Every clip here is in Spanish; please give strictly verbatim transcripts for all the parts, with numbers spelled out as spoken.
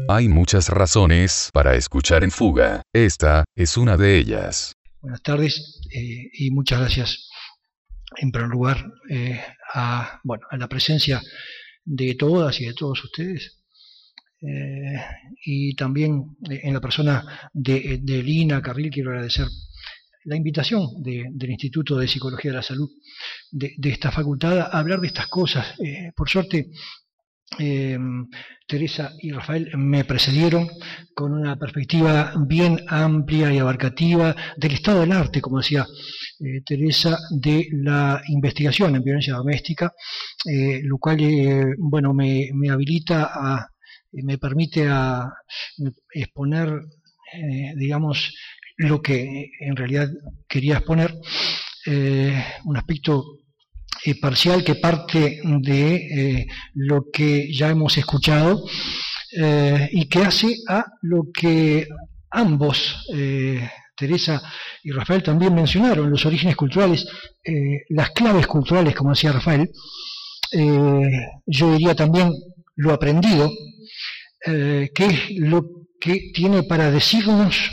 Hay muchas razones para escuchar En Fuga. Esta es una de ellas. Buenas tardes eh, y muchas gracias en primer lugar eh, a, bueno, a la presencia de todas y de todos ustedes eh, y también en la persona de, de Lina Carril quiero agradecer la invitación de, del Instituto de Psicología de la Salud de, de esta facultad a hablar de estas cosas. Eh, por suerte, eh, Teresa y Rafael me precedieron con una perspectiva bien amplia y abarcativa del estado del arte, como decía eh, Teresa, de la investigación en violencia doméstica, eh, lo cual eh, bueno, me, me habilita a, me permite a exponer, eh, digamos, lo que en realidad quería exponer, eh, un aspecto eh, parcial que parte de eh, lo que ya hemos escuchado eh, y que hace a lo que ambos, eh, Teresa y Rafael, también mencionaron, los orígenes culturales, eh, las claves culturales, como decía Rafael, eh, yo diría también lo aprendido, eh, que es lo que tiene para decirnos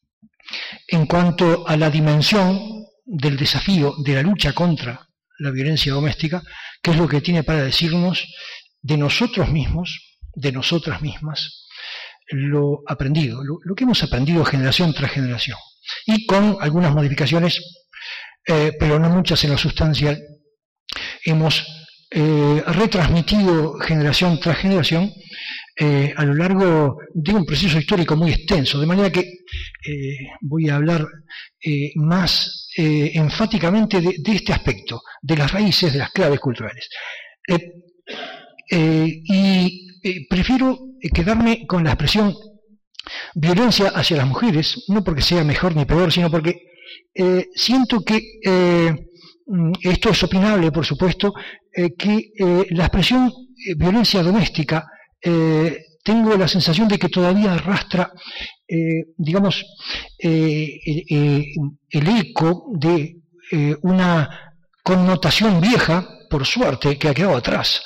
en cuanto a la dimensión del desafío de la lucha contra la violencia doméstica, que es lo que tiene para decirnos de nosotros mismos, de nosotras mismas, lo aprendido, lo, lo que hemos aprendido generación tras generación, y con algunas modificaciones, eh, pero no muchas en lo sustancial, hemos eh, retransmitido generación tras generación Eh, a lo largo de un proceso histórico muy extenso, de manera que eh, voy a hablar eh, más eh, enfáticamente de, de este aspecto, de las raíces, de las claves culturales. Eh, eh, y eh, prefiero quedarme con la expresión violencia hacia las mujeres, no porque sea mejor ni peor, sino porque eh, siento que, eh, esto es opinable por supuesto, eh, que eh, la expresión eh, violencia doméstica Eh, tengo la sensación de que todavía arrastra, eh, digamos, eh, eh, el eco de eh, una connotación vieja, por suerte, que ha quedado atrás,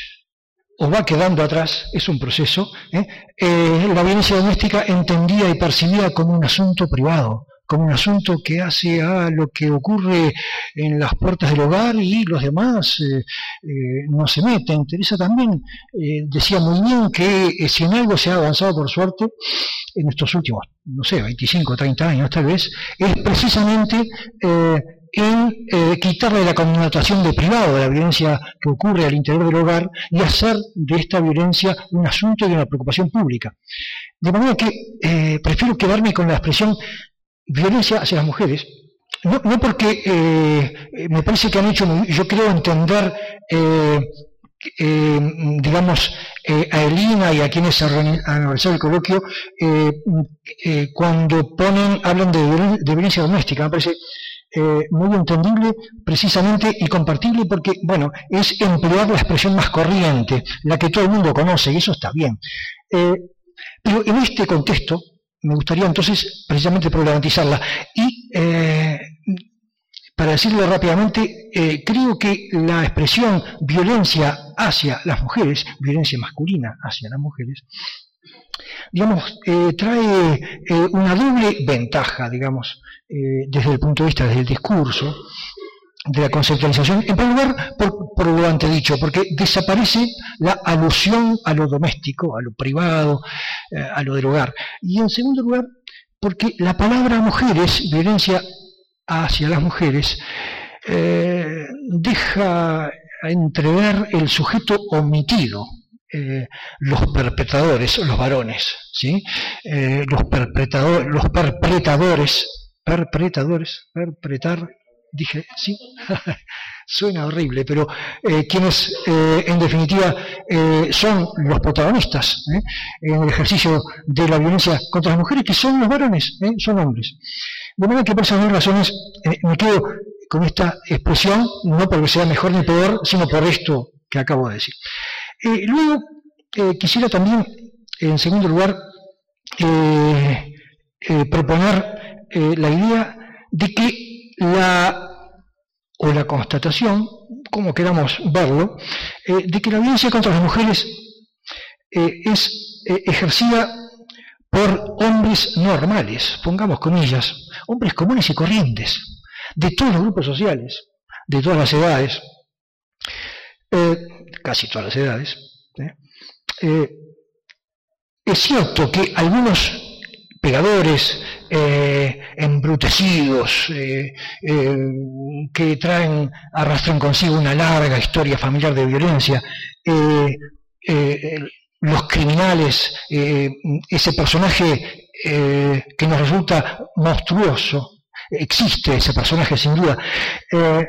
o va quedando atrás, es un proceso. ¿eh? Eh, la violencia doméstica entendida y percibida como un asunto privado, como un asunto que hace a lo que ocurre en las puertas del hogar y los demás eh, eh, no se meten. Teresa también eh, decía muy bien que eh, si en algo se ha avanzado por suerte en estos últimos, no sé, veinticinco, treinta años tal vez, es precisamente eh, en eh, quitarle la connotación de privado de la violencia que ocurre al interior del hogar y hacer de esta violencia un asunto y una preocupación pública. De manera que eh, prefiero quedarme con la expresión violencia hacia las mujeres, no, no porque eh, me parece que han hecho, yo creo entender, eh, eh, digamos, eh, a Elina y a quienes han organizado el coloquio, eh, eh, cuando ponen, hablan de, de violencia doméstica, me parece eh, muy entendible precisamente y compartible porque, bueno, es emplear la expresión más corriente, la que todo el mundo conoce, y eso está bien. Eh, pero en este contexto, me gustaría entonces precisamente problematizarla. Y eh, para decirlo rápidamente, eh, creo que la expresión violencia hacia las mujeres, violencia masculina hacia las mujeres, digamos, eh, trae eh, una doble ventaja, digamos, eh, desde el punto de vista del discurso, de la conceptualización, en primer lugar por, por lo antedicho, porque desaparece la alusión a lo doméstico, a lo privado, eh, a lo del hogar, y en segundo lugar porque la palabra mujeres, violencia hacia las mujeres, eh, deja entrever el sujeto omitido, eh, los perpetradores, los varones, ¿sí? eh, los perpetradores, los perpetradores, perpetradores, perpetrar, dije, sí, suena horrible, pero eh, quienes eh, en definitiva eh, son los protagonistas ¿eh? en el ejercicio de la violencia contra las mujeres, que son los varones, ¿eh? son hombres. De manera que por esas dos razones eh, me quedo con esta expresión, no porque sea mejor ni peor, sino por esto que acabo de decir. Eh, luego eh, quisiera también, en segundo lugar, eh, eh, proponer eh, la idea de que la, o la constatación, como queramos verlo, eh, de que la violencia contra las mujeres eh, es eh, ejercida por hombres normales, pongamos comillas, hombres comunes y corrientes, de todos los grupos sociales, de todas las edades, eh, casi todas las edades. ¿eh? Eh, es cierto que algunos pegadores, eh, embrutecidos, eh, eh, que traen, arrastran consigo una larga historia familiar de violencia, eh, eh, los criminales, eh, ese personaje eh, que nos resulta monstruoso, existe ese personaje sin duda, eh,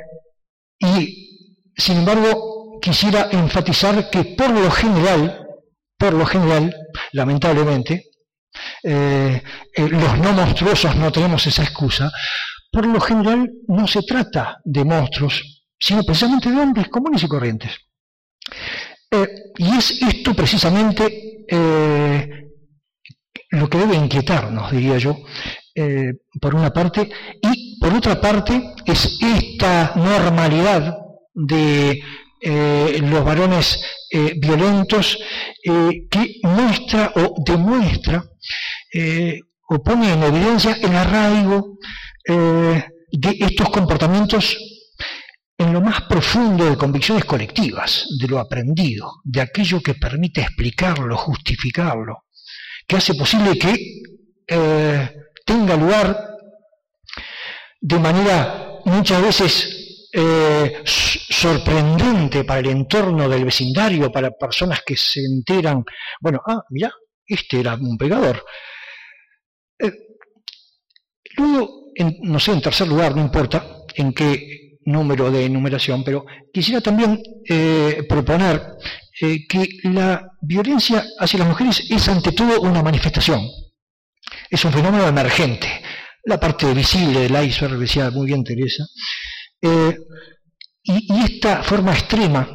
y sin embargo quisiera enfatizar que por lo general, por lo general, lamentablemente, eh, eh, los no monstruosos no tenemos esa excusa, por lo general no se trata de monstruos, sino precisamente de hombres comunes y corrientes. Eh, y es esto precisamente eh, lo que debe inquietarnos, diría yo, eh, por una parte, y por otra parte es esta normalidad de eh, los varones eh, violentos eh, que muestra o demuestra eh, o pone en evidencia el arraigo eh, de estos comportamientos en lo más profundo de convicciones colectivas, de lo aprendido, de aquello que permite explicarlo, justificarlo, que hace posible que eh, tenga lugar de manera muchas veces eh, sorprendente para el entorno del vecindario, para personas que se enteran, bueno, ah, mirá, este era un pegador. Eh, luego, en, no sé, en tercer lugar, no importa en qué número de enumeración, pero quisiera también eh, proponer eh, que la violencia hacia las mujeres es ante todo una manifestación, es un fenómeno emergente, la parte visible del iceberg, decía muy bien Teresa, eh, y, y esta forma extrema,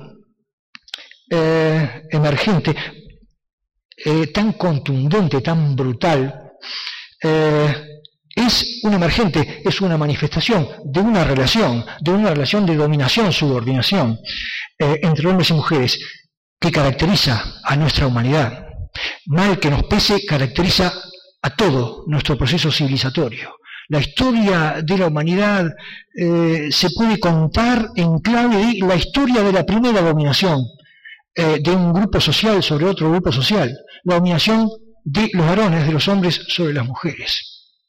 eh, emergente, eh, tan contundente, tan brutal, eh, es un emergente, es una manifestación de una relación, de una relación de dominación, subordinación eh, entre hombres y mujeres que caracteriza a nuestra humanidad. Mal que nos pese, caracteriza a todo nuestro proceso civilizatorio. La historia de la humanidad eh, se puede contar en clave de la historia de la primera dominación eh, de un grupo social sobre otro grupo social, la dominación de los varones, de los hombres sobre las mujeres.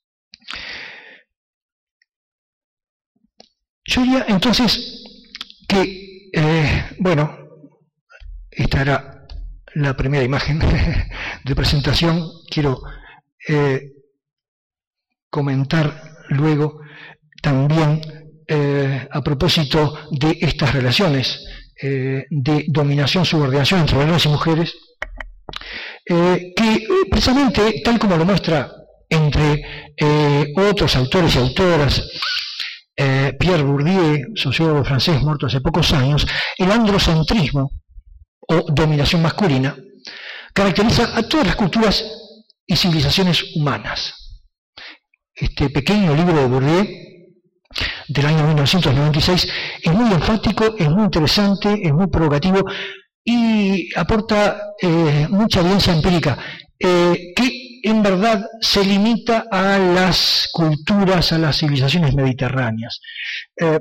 Yo diría entonces que, eh, bueno, esta era la primera imagen de presentación. Quiero eh, comentar luego también eh, a propósito de estas relaciones eh, de dominación-subordinación entre varones y mujeres, eh, que precisamente, tal como lo muestra entre eh, otros autores y autoras, Eh, Pierre Bourdieu, sociólogo francés muerto hace pocos años, el androcentrismo o dominación masculina caracteriza a todas las culturas y civilizaciones humanas. Este pequeño libro de Bourdieu del año mil novecientos noventa y seis es muy enfático, es muy interesante, es muy provocativo y aporta eh, mucha evidencia empírica eh, que en verdad se limita a las culturas, a las civilizaciones mediterráneas. Eh,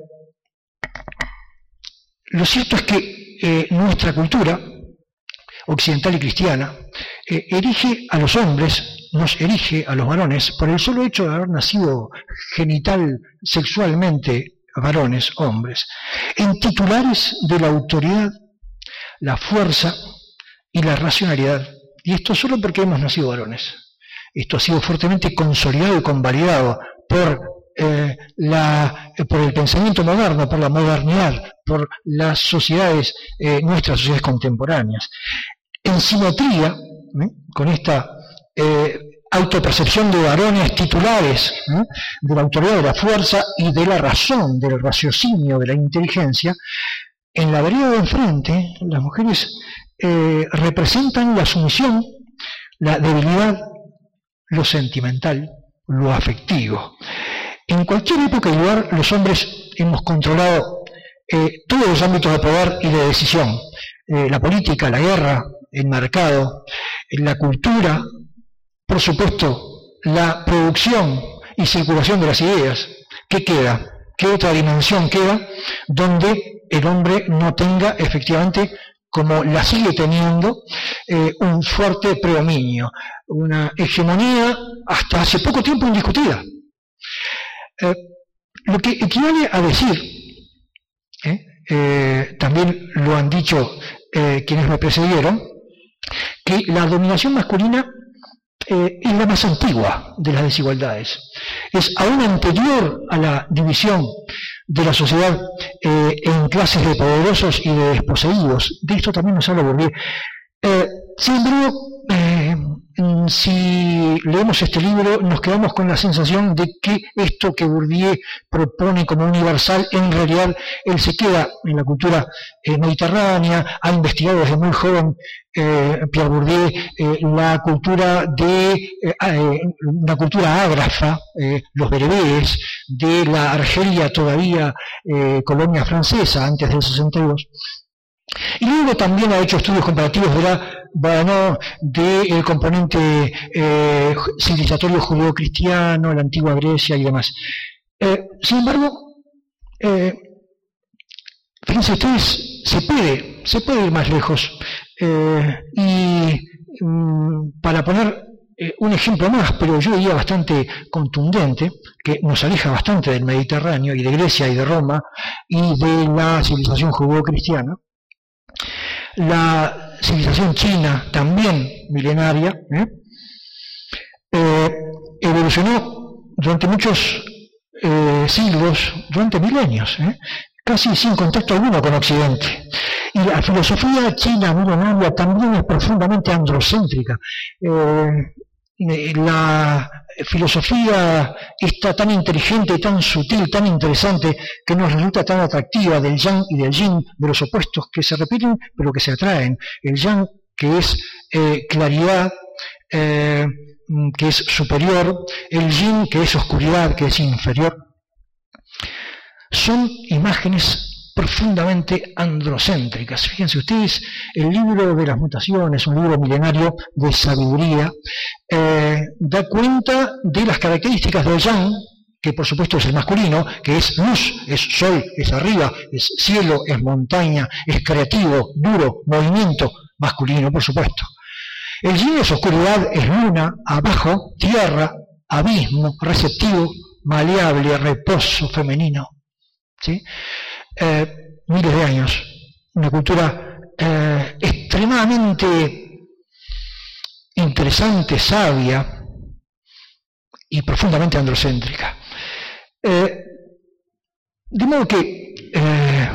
lo cierto es que eh, nuestra cultura occidental y cristiana eh, erige a los hombres, nos erige a los varones, por el solo hecho de haber nacido genital, sexualmente varones, hombres, en titulares de la autoridad, la fuerza y la racionalidad. Y esto solo porque hemos nacido varones. Esto ha sido fuertemente consolidado y convalidado por, eh, la, por el pensamiento moderno, por la modernidad, por las sociedades, eh, nuestras sociedades contemporáneas. En simetría, ¿eh? con esta eh, autopercepción de varones titulares, ¿eh? de la autoridad, de la fuerza y de la razón, del raciocinio, de la inteligencia, en la vereda de enfrente, las mujeres eh, representan la sumisión, la debilidad, lo sentimental, lo afectivo. En cualquier época y lugar los hombres hemos controlado eh, todos los ámbitos de poder y de decisión, eh, la política, la guerra, el mercado, la cultura, por supuesto, la producción y circulación de las ideas. ¿Qué queda? ¿Qué otra dimensión queda donde el hombre no tenga efectivamente, como la sigue teniendo, eh, un fuerte predominio, una hegemonía hasta hace poco tiempo indiscutida? Eh, lo que equivale a decir, eh, eh, también lo han dicho eh, quienes me precedieron, que la dominación masculina eh, es la más antigua de las desigualdades. Es aún anterior a la división de la sociedad eh, en clases de poderosos y de desposeídos. De esto también nos habla Bourdieu. Eh, sin embargo, eh, si leemos este libro nos quedamos con la sensación de que esto que Bourdieu propone como universal, en realidad él se queda en la cultura eh, mediterránea. Ha investigado desde muy joven eh, Pierre Bourdieu eh, la cultura de eh, eh, una cultura ágrafa, eh, los bereberes de la Argelia, todavía eh, colonia francesa antes del sesenta y dos. Y luego también ha hecho estudios comparativos de la bueno, del componente eh, civilizatorio judeo-cristiano, la antigua Grecia y demás. Eh, sin embargo, eh, fíjense ustedes, se puede, se puede ir más lejos. Eh, y mm, para poner eh, un ejemplo más, pero yo diría bastante contundente, que nos aleja bastante del Mediterráneo y de Grecia y de Roma y de la civilización judeo-cristiana, la civilización china, también milenaria, ¿eh? Eh, evolucionó durante muchos eh, siglos, durante milenios, ¿eh? casi sin contacto alguno con Occidente. Y la filosofía china milenaria también es profundamente androcéntrica. Eh, la filosofía está tan inteligente, tan sutil, tan interesante, que nos resulta tan atractiva, del yang y del yin, de los opuestos que se repiten pero que se atraen. El yang, que es eh, claridad, eh, que es superior, el yin, que es oscuridad, que es inferior. Son imágenes profundamente androcéntricas. Fíjense ustedes, el libro de las mutaciones, un libro milenario de sabiduría, eh, da cuenta de las características del yang, que por supuesto es el masculino, que es luz, es sol, es arriba, es cielo, es montaña, es creativo, duro, movimiento, masculino por supuesto. El yin es oscuridad, es luna, abajo, tierra, abismo, receptivo, maleable, reposo, femenino. ¿Sí? Eh, miles de años, una cultura eh, extremadamente interesante, sabia y profundamente androcéntrica. Eh, de modo que eh,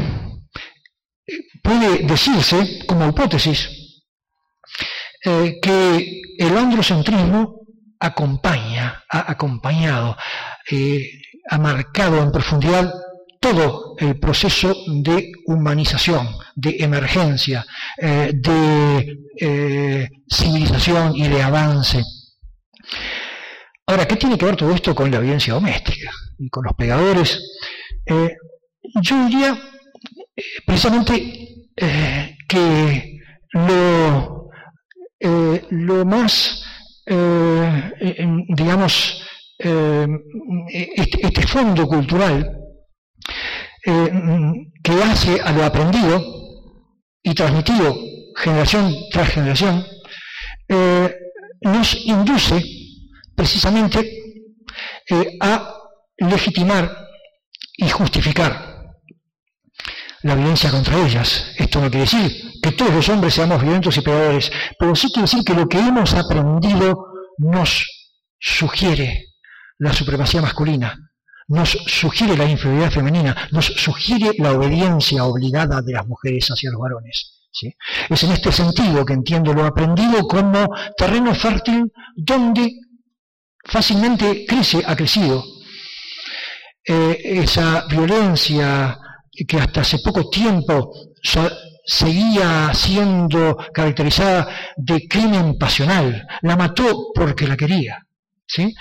puede decirse, como hipótesis, eh, que el androcentrismo acompaña, ha acompañado, eh, ha marcado en profundidad todo el proceso de humanización, de emergencia, eh, de eh, civilización y de avance. Ahora, ¿qué tiene que ver todo esto con la violencia doméstica y con los pegadores? Eh, yo diría eh, precisamente eh, que lo, eh, lo más, eh, eh, digamos, eh, este, este fondo cultural Eh, que hace a lo aprendido y transmitido generación tras generación, eh, nos induce precisamente eh, a legitimar y justificar la violencia contra ellas. Esto no quiere decir que todos los hombres seamos violentos y pegadores, pero sí quiere decir que lo que hemos aprendido nos sugiere la supremacía masculina, nos sugiere la inferioridad femenina, nos sugiere la obediencia obligada de las mujeres hacia los varones. ¿Sí? Es en este sentido que entiendo lo aprendido como terreno fértil donde fácilmente crece, ha crecido eh, esa violencia que hasta hace poco tiempo so, seguía siendo caracterizada de crimen pasional. La mató porque la quería. ¿Sí?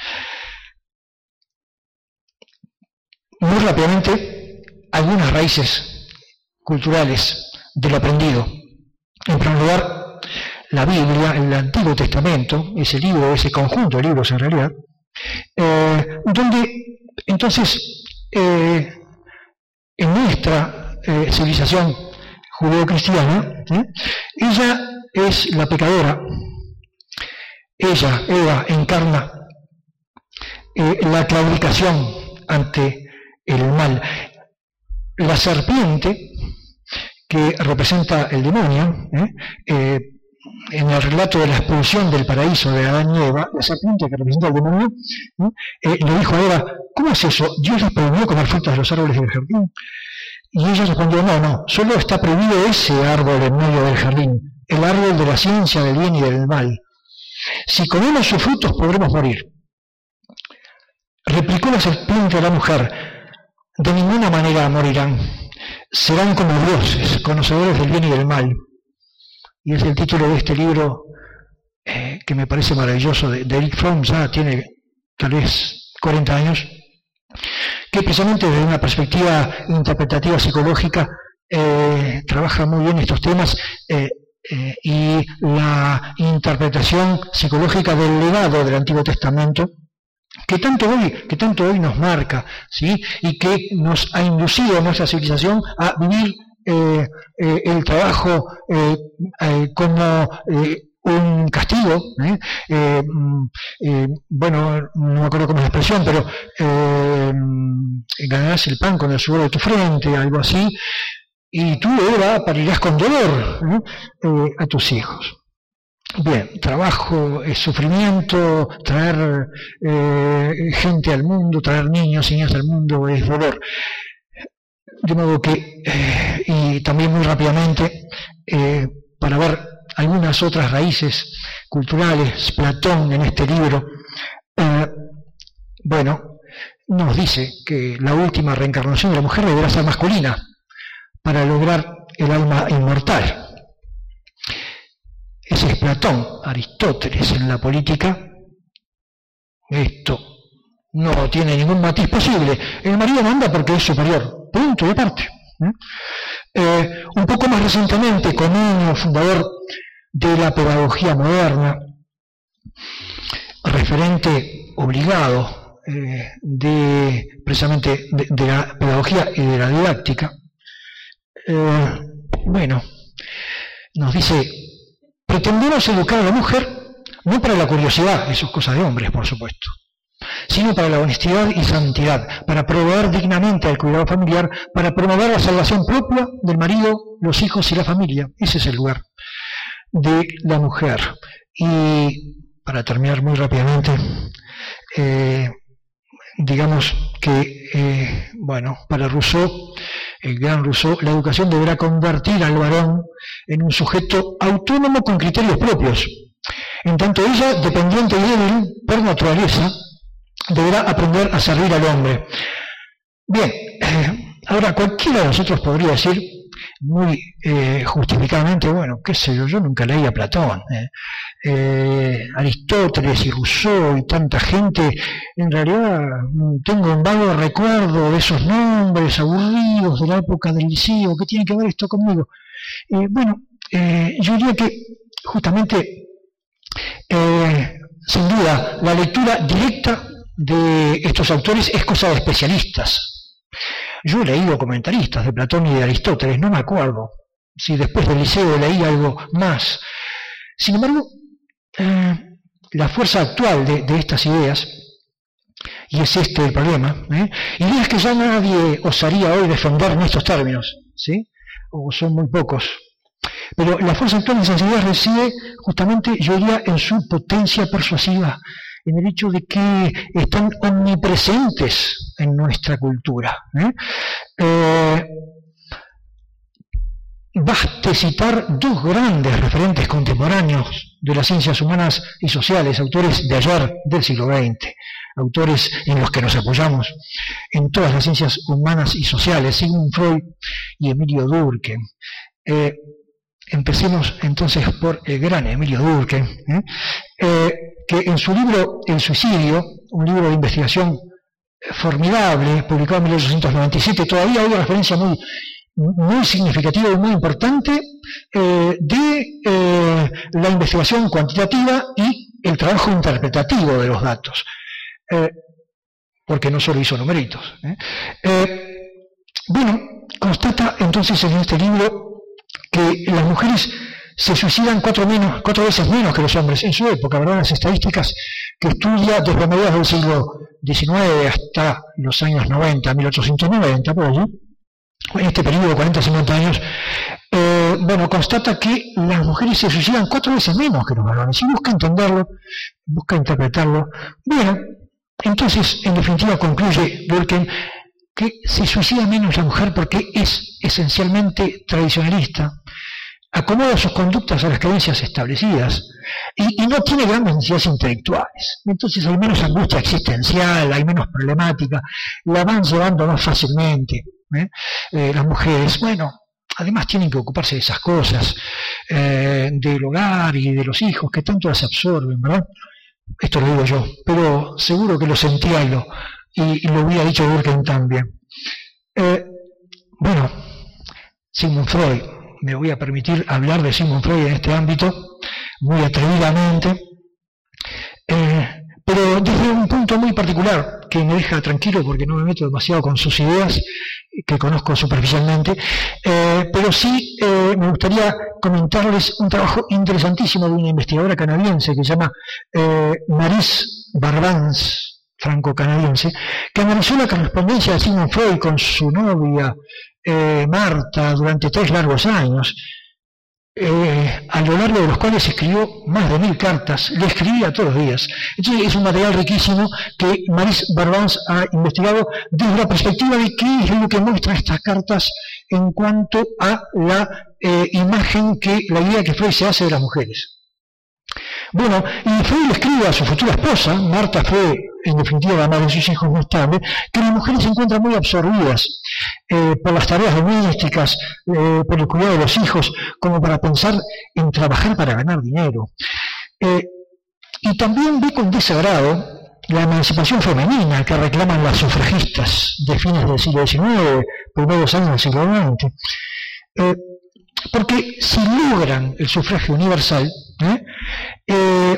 Muy rápidamente, algunas raíces culturales de lo aprendido. En primer lugar, la Biblia, el Antiguo Testamento, ese libro, ese conjunto de libros en realidad, eh, donde entonces eh, en nuestra eh, civilización judeocristiana, ¿eh? ella es la pecadora, ella, Eva, encarna eh, la claudicación ante el mal. La serpiente, que representa el demonio, ¿eh? Eh, en el relato de la expulsión del paraíso de Adán y Eva, la serpiente que representa el demonio, ¿eh? Eh, le dijo a Eva, ¿cómo es eso? ¿Dios les prohibió comer frutas de los árboles del jardín? Y ella respondió, no, no, solo está prohibido ese árbol en medio del jardín, el árbol de la ciencia del bien y del mal. Si comemos sus frutos podremos morir. Replicó la serpiente a la mujer, de ninguna manera morirán, serán como dioses, conocedores del bien y del mal. Y es el título de este libro eh, que me parece maravilloso, de, de Erich Fromm, ya tiene tal vez cuarenta años, que precisamente desde una perspectiva interpretativa psicológica eh, trabaja muy bien estos temas eh, eh, y la interpretación psicológica del legado del Antiguo Testamento, que tanto hoy, que tanto hoy nos marca, ¿sí? Y que nos ha inducido a nuestra civilización a vivir eh, eh, el trabajo eh, eh, como eh, un castigo, ¿eh? Eh, eh, bueno, no me acuerdo cómo es la expresión, pero eh, ganarás el pan con el sudor de tu frente, algo así, y tú, Eva, parirás con dolor, ¿eh? Eh, a tus hijos. Bien, trabajo es sufrimiento, traer eh, gente al mundo, traer niños y niñas al mundo es dolor. De modo que, eh, y también muy rápidamente, eh, para ver algunas otras raíces culturales, Platón en este libro, eh, bueno, nos dice que la última reencarnación de la mujer deberá ser masculina para lograr el alma inmortal. Ese es Platón. Aristóteles en la política, esto no tiene ningún matiz posible. El marido manda porque es superior, punto y aparte. ¿Eh? Eh, un poco más recientemente, Comenius, fundador de la pedagogía moderna, referente obligado eh, de precisamente de, de la pedagogía y de la didáctica, eh, bueno, nos dice: pretendemos educar a la mujer no para la curiosidad, eso es cosa de hombres, por supuesto, sino para la honestidad y santidad, para proveer dignamente al cuidado familiar, para promover la salvación propia del marido, los hijos y la familia. Ese es el lugar de la mujer. Y para terminar muy rápidamente, eh, digamos que, eh, bueno, para Rousseau, el gran Rousseau, la educación deberá convertir al varón en un sujeto autónomo con criterios propios. En tanto ella, dependiente y débil por naturaleza, deberá aprender a servir al hombre. Bien, eh, ahora cualquiera de nosotros podría decir muy eh, justificadamente, bueno, qué sé yo, yo nunca leí a Platón, eh, eh, Aristóteles y Rousseau y tanta gente, en realidad tengo un vago recuerdo de esos nombres aburridos de la época del liceo, ¿qué tiene que ver esto conmigo? Eh, bueno, eh, yo diría que justamente, eh, sin duda, la lectura directa de estos autores es cosa de especialistas. Yo he leído comentaristas de Platón y de Aristóteles, no me acuerdo si después del liceo leí algo más. Sin embargo, eh, la fuerza actual de, de estas ideas, y es este el problema, ¿eh? ideas que ya nadie osaría hoy defender en estos términos, ¿sí? O son muy pocos. Pero la fuerza actual de esas ideas reside justamente, yo diría, en su potencia persuasiva, en el hecho de que están omnipresentes en nuestra cultura. ¿eh? Eh, baste citar dos grandes referentes contemporáneos de las ciencias humanas y sociales, autores de ayer del siglo veinte, autores en los que nos apoyamos en todas las ciencias humanas y sociales, Sigmund Freud y Emilio Durkheim. Eh, empecemos entonces por el gran Emilio Durkheim, ¿eh? Eh, que en su libro El suicidio, un libro de investigación formidable, publicado en mil ochocientos noventa y siete, todavía hay una referencia muy, muy significativo y muy importante eh, de eh, la investigación cuantitativa y el trabajo interpretativo de los datos, eh, porque no solo hizo numeritos. ¿eh? Eh, bueno, constata entonces en este libro que las mujeres se suicidan cuatro, menos, cuatro veces menos que los hombres en su época, ¿verdad? Las estadísticas que estudia desde mediados del siglo diecinueve hasta los años noventa, mil ochocientos noventa, por allí, en este periodo de cuarenta a cincuenta años, eh, bueno, constata que las mujeres se suicidan cuatro veces menos que los varones, y busca entenderlo, busca interpretarlo. Bueno, entonces, en definitiva, concluye Durkheim que se suicida menos la mujer porque es esencialmente tradicionalista, acomoda sus conductas a las creencias establecidas y, y no tiene grandes necesidades intelectuales. Entonces hay menos angustia existencial, hay menos problemática, la van llevando más fácilmente. ¿eh? Eh, las mujeres, bueno, además tienen que ocuparse de esas cosas, eh, del hogar y de los hijos que tanto las absorben, ¿verdad? Esto lo digo yo, pero seguro que lo sentía y lo, y, y lo hubiera dicho Durkheim también. Eh, bueno, Sigmund Freud. Me voy a permitir hablar de Sigmund Freud en este ámbito, muy atrevidamente, eh, pero desde un punto muy particular, que me deja tranquilo porque no me meto demasiado con sus ideas, que conozco superficialmente, eh, pero sí eh, me gustaría comentarles un trabajo interesantísimo de una investigadora canadiense que se llama eh, Maryse Barbanz, franco-canadiense, que analizó la correspondencia de Sigmund Freud con su novia eh, Marta durante tres largos años, eh, a lo largo de los cuales escribió más de mil cartas, le escribía todos los días. Entonces es un material riquísimo que Maryse Barbanz ha investigado desde la perspectiva de qué es lo que muestra estas cartas en cuanto a la eh, imagen que, la idea que Freud se hace de las mujeres. Bueno, y Freud le escribe a su futura esposa, Marta fue en definitiva la madre de sus hijos más tarde, que las mujeres se encuentran muy absorbidas eh, por las tareas domésticas, eh, por el cuidado de los hijos, como para pensar en trabajar para ganar dinero. Eh, y también ve con desagrado la emancipación femenina que reclaman las sufragistas de fines del siglo diecinueve, primeros años del siglo veinte. Eh, porque si logran el sufragio universal, ¿eh? Eh,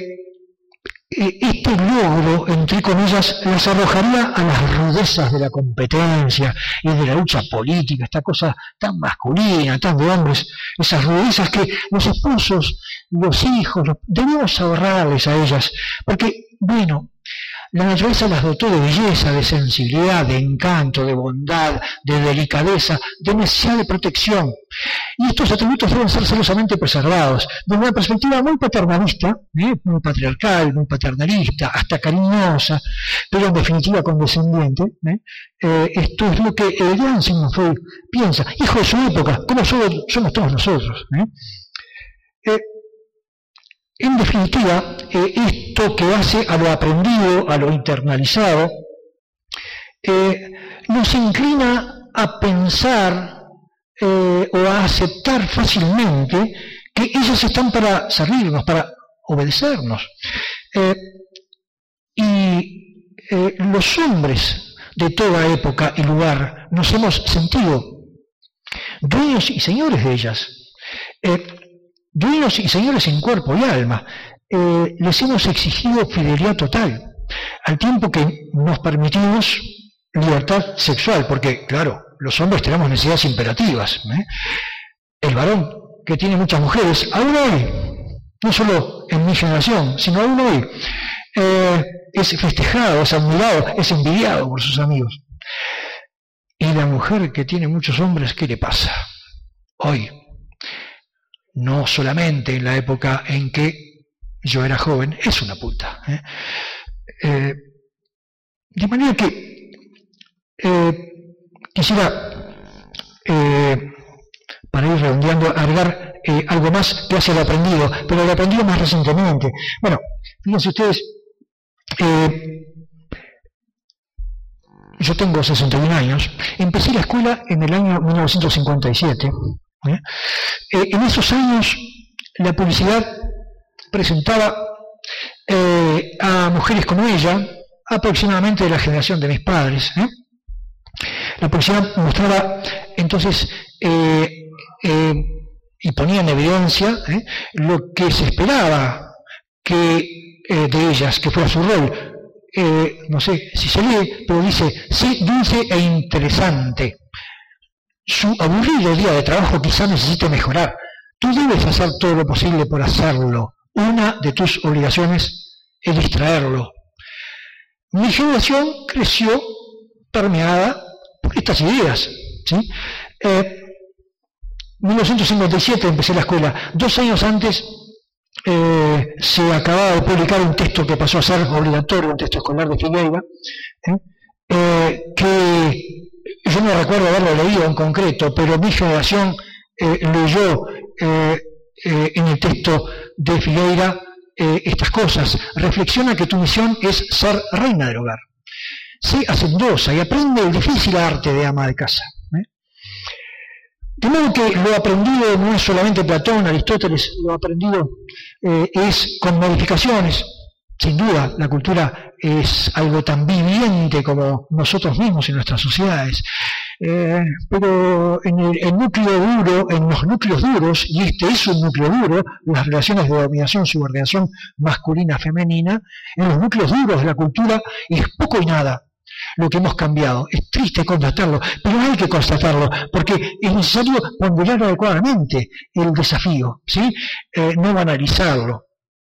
este logro, entre comillas, las arrojaría a las rudezas de la competencia y de la lucha política, esta cosa tan masculina, tan de hombres, esas rudezas que los esposos, los hijos, los, debemos ahorrarles a ellas, porque, bueno, la naturaleza las dotó de belleza, de sensibilidad, de encanto, de bondad, de delicadeza, de necesidad de protección. Y estos atributos deben ser celosamente preservados, desde una perspectiva muy paternalista, ¿eh? muy patriarcal, muy paternalista, hasta cariñosa, pero en definitiva condescendiente. ¿eh? Eh, esto es lo que el gran Sigmund Freud piensa, hijo de su época, como somos, somos todos nosotros. ¿eh? Eh, En definitiva, eh, esto que hace a lo aprendido, a lo internalizado, eh, nos inclina a pensar eh, o a aceptar fácilmente que ellas están para servirnos, para obedecernos. Eh, y eh, los hombres de toda época y lugar nos hemos sentido dueños y señores de ellas. Eh, Dueños y señores en cuerpo y alma, eh, les hemos exigido fidelidad total, al tiempo que nos permitimos libertad sexual, porque, claro, los hombres tenemos necesidades imperativas. ¿eh? El varón, que tiene muchas mujeres, aún hoy, no solo en mi generación, sino aún hoy, eh, es festejado, es admirado, es envidiado por sus amigos. Y la mujer que tiene muchos hombres, ¿qué le pasa? Hoy, no solamente en la época en que yo era joven, es una puta. ¿eh? Eh, de manera que eh, quisiera, eh, para ir redondeando, agregar eh, algo más que hacia lo aprendido, pero lo aprendido más recientemente. Bueno, fíjense ustedes, eh, yo tengo sesenta y un años, empecé la escuela en el año mil novecientos cincuenta y siete. ¿Eh? Eh, en esos años la publicidad presentaba eh, a mujeres como ella, aproximadamente de la generación de mis padres. ¿eh? La publicidad mostraba entonces, eh, eh, y ponía en evidencia eh, lo que se esperaba que eh, de ellas, que fuera su rol. Eh, no sé si se lee, pero dice, sí, dulce e interesante. Su aburrido día de trabajo quizá necesite mejorar. Tú debes hacer todo lo posible por hacerlo. Una de tus obligaciones es distraerlo. Mi generación creció permeada por estas ideas, ¿sí? Eh, mil novecientos cincuenta y siete empecé la escuela. Dos años antes eh, se acababa de publicar un texto que pasó a ser obligatorio, un texto escolar de Figueira, ¿eh? Eh, que yo no recuerdo haberlo leído en concreto, pero mi generación eh, leyó eh, eh, en el texto de Figueira eh, estas cosas. Reflexiona que tu misión es ser reina del hogar. Sé hacendosa y aprende el difícil arte de ama de casa. ¿eh? De modo que lo aprendido no es solamente Platón, Aristóteles, lo aprendido eh, es con modificaciones. Sin duda, la cultura es algo tan viviente como nosotros mismos en nuestras sociedades. Eh, pero en el, el núcleo duro, en los núcleos duros, y este es un núcleo duro, las relaciones de dominación, subordinación masculina-femenina, en los núcleos duros de la cultura es poco y nada lo que hemos cambiado. Es triste constatarlo, pero hay que constatarlo, porque es necesario ponderar adecuadamente el desafío, ¿sí? Eh, no banalizarlo.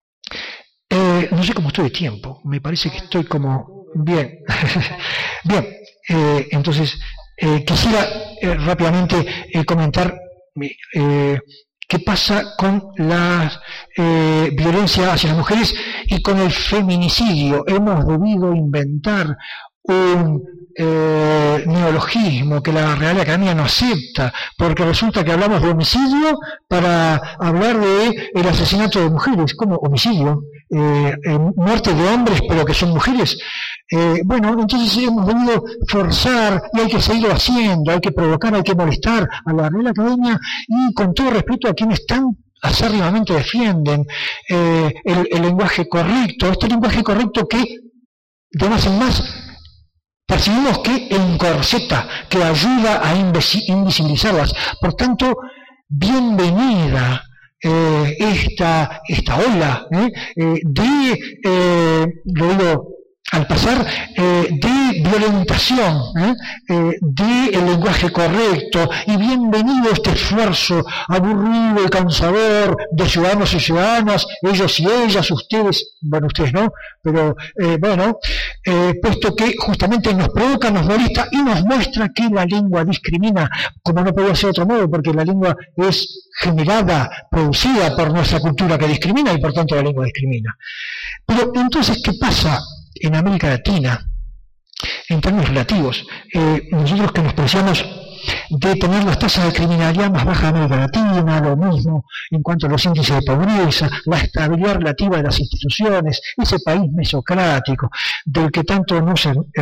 Eh, no sé cómo estoy de tiempo, me parece que estoy como bien. Bien, eh, entonces eh, quisiera eh, rápidamente eh, comentar eh, qué pasa con la eh, violencia hacia las mujeres y con el feminicidio. Hemos debido inventar un eh, neologismo que la Real Academia no acepta, porque resulta que hablamos de homicidio para hablar de el asesinato de mujeres. ¿Cómo homicidio? Eh, eh, muerte de hombres pero que son mujeres. Eh, bueno, entonces hemos debido forzar, y hay que seguirlo haciendo, hay que provocar, hay que molestar a la Real Academia, y con todo respeto a quienes tan acérrimamente defienden eh, el, el lenguaje correcto, este lenguaje correcto que de más en más percibimos que encorseta, que ayuda a invisibilizarlas. Por tanto, bienvenida eh, esta, esta ola eh, eh, de, eh, lo digo al pasar, eh, de violentación, ¿eh? Eh, de el lenguaje correcto, y bienvenido este esfuerzo aburrido y cansador de ciudadanos y ciudadanas, ellos y ellas, ustedes, bueno, ustedes no, pero eh, bueno, eh, puesto que justamente nos provoca, nos molesta y nos muestra que la lengua discrimina, como no podía ser de otro modo, porque la lengua es generada, producida por nuestra cultura que discrimina, y por tanto la lengua discrimina. Pero entonces, ¿qué pasa en América Latina, en términos relativos? Eh, nosotros que nos preciamos de tener las tasas de criminalidad más bajas de América Latina, lo mismo en cuanto a los índices de pobreza, la estabilidad relativa de las instituciones, ese país mesocrático del que tanto nos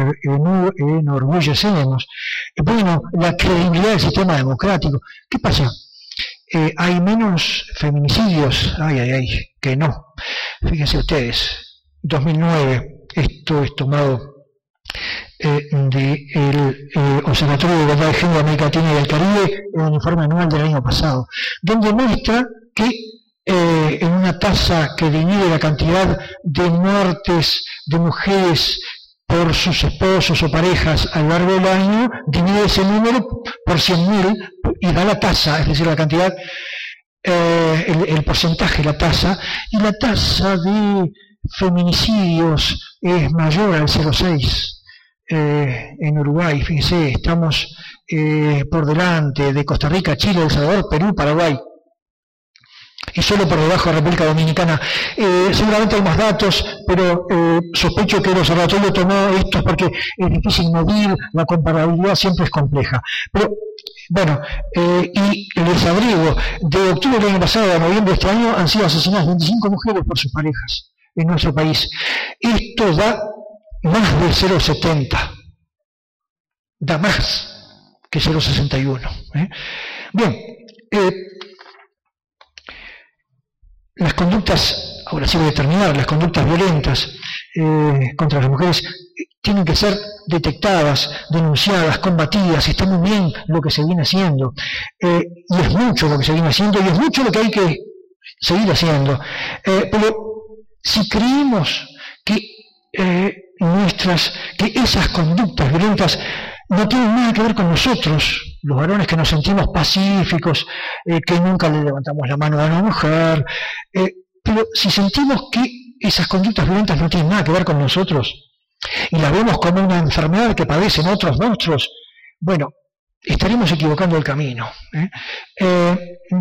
enorgullecemos, bueno, la credibilidad del sistema democrático. ¿Qué pasa? Eh, ¿Hay menos feminicidios? Ay, ay, ay, que no. Fíjense ustedes, dos mil nueve, esto es tomado eh, del eh, Observatorio de Igualdad de Género de América Latina y del Caribe, en el informe anual del año pasado, donde muestra que eh, en una tasa que divide la cantidad de muertes de mujeres por sus esposos o parejas a lo largo del año, divide ese número por cien mil y da la tasa, es decir, la cantidad, eh, el, el porcentaje, la tasa, y la tasa de feminicidios es mayor al cero coma seis eh, en Uruguay. Fíjense, estamos eh, por delante de Costa Rica, Chile, El Salvador, Perú, Paraguay, y solo por debajo de la República Dominicana. Eh, seguramente hay más datos, pero eh, sospecho que el observatorio tomó estos porque es difícil medir, la comparabilidad siempre es compleja. Pero bueno, eh, y les agrego, de octubre del año pasado a noviembre de este año han sido asesinadas veinticinco mujeres por sus parejas en nuestro país. Esto da más de cero coma setenta, da más que cero coma sesenta y uno. ¿eh? Bien, eh, las conductas, ahora sí voy a terminar, las conductas violentas eh, contra las mujeres tienen que ser detectadas, denunciadas, combatidas. Está muy bien lo que se viene haciendo, eh, y es mucho lo que se viene haciendo, y es mucho lo que hay que seguir haciendo. Eh, pero si creemos que eh, nuestras, que esas conductas violentas no tienen nada que ver con nosotros, los varones que nos sentimos pacíficos, eh, que nunca le levantamos la mano a una mujer, eh, pero si sentimos que esas conductas violentas no tienen nada que ver con nosotros y las vemos como una enfermedad que padecen otros monstruos, bueno, estaremos equivocando el camino. ¿eh? Eh,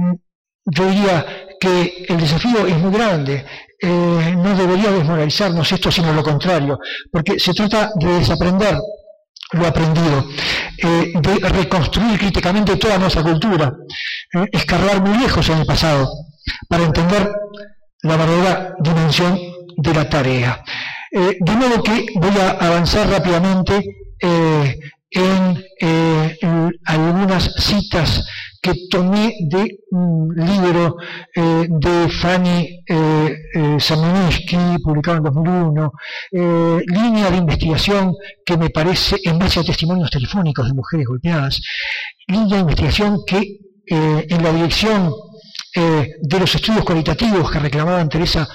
yo diría que el desafío es muy grande. Eh, no debería desmoralizarnos esto, sino lo contrario, porque se trata de desaprender lo aprendido, eh, de reconstruir críticamente toda nuestra cultura, eh, escarbar muy lejos en el pasado, para entender la verdadera dimensión de la tarea. Eh, de modo que voy a avanzar rápidamente eh, en, eh, en algunas citas que tomé de un libro eh, de Fanny eh, eh, Samieniski, publicado en dos mil uno, eh, línea de investigación que me parece, en base a testimonios telefónicos de mujeres golpeadas, línea de investigación que eh, en la dirección eh, de los estudios cualitativos que reclamaban Teresa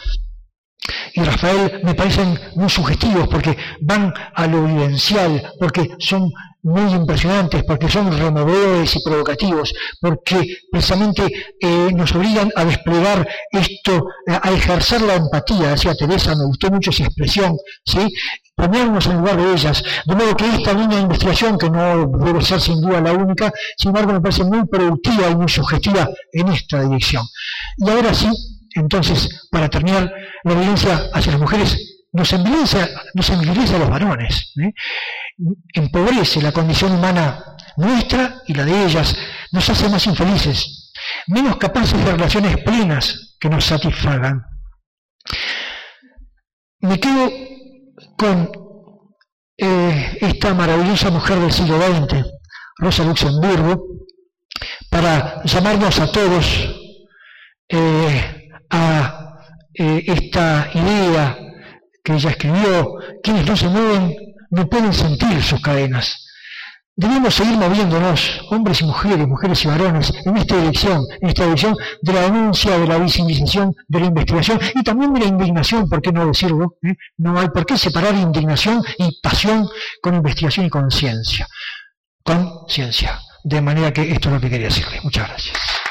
y Rafael me parecen muy sugestivos, porque van a lo vivencial, porque son muy impresionantes, porque son removedores y provocativos, porque precisamente eh, nos obligan a desplegar esto, a ejercer la empatía. Decía Teresa, me gustó mucho esa expresión, ¿sí? Ponernos en lugar de ellas, de modo que esta línea de investigación, que no debe ser sin duda la única, sin embargo me parece muy productiva y muy sugestiva en esta dirección. Y ahora sí, entonces, para terminar, la violencia hacia las mujeres nos envileza, nos envileza a los varones, ¿eh? Empobrece la condición humana nuestra y la de ellas, nos hace más infelices, menos capaces de relaciones plenas que nos satisfagan. Me quedo con eh, esta maravillosa mujer del siglo veinte, Rosa Luxemburgo, para llamarnos a todos eh, a eh, esta idea que ella escribió: quienes no se mueven no pueden sentir sus cadenas. Debemos seguir moviéndonos, hombres y mujeres, mujeres y varones, en esta dirección, en esta dirección de la denuncia, de la visibilización, de la investigación y también de la indignación, ¿por qué no decirlo? ¿Eh? No hay por qué separar indignación y pasión con investigación y conciencia. Conciencia. De manera que esto es lo que quería decirles. Muchas gracias.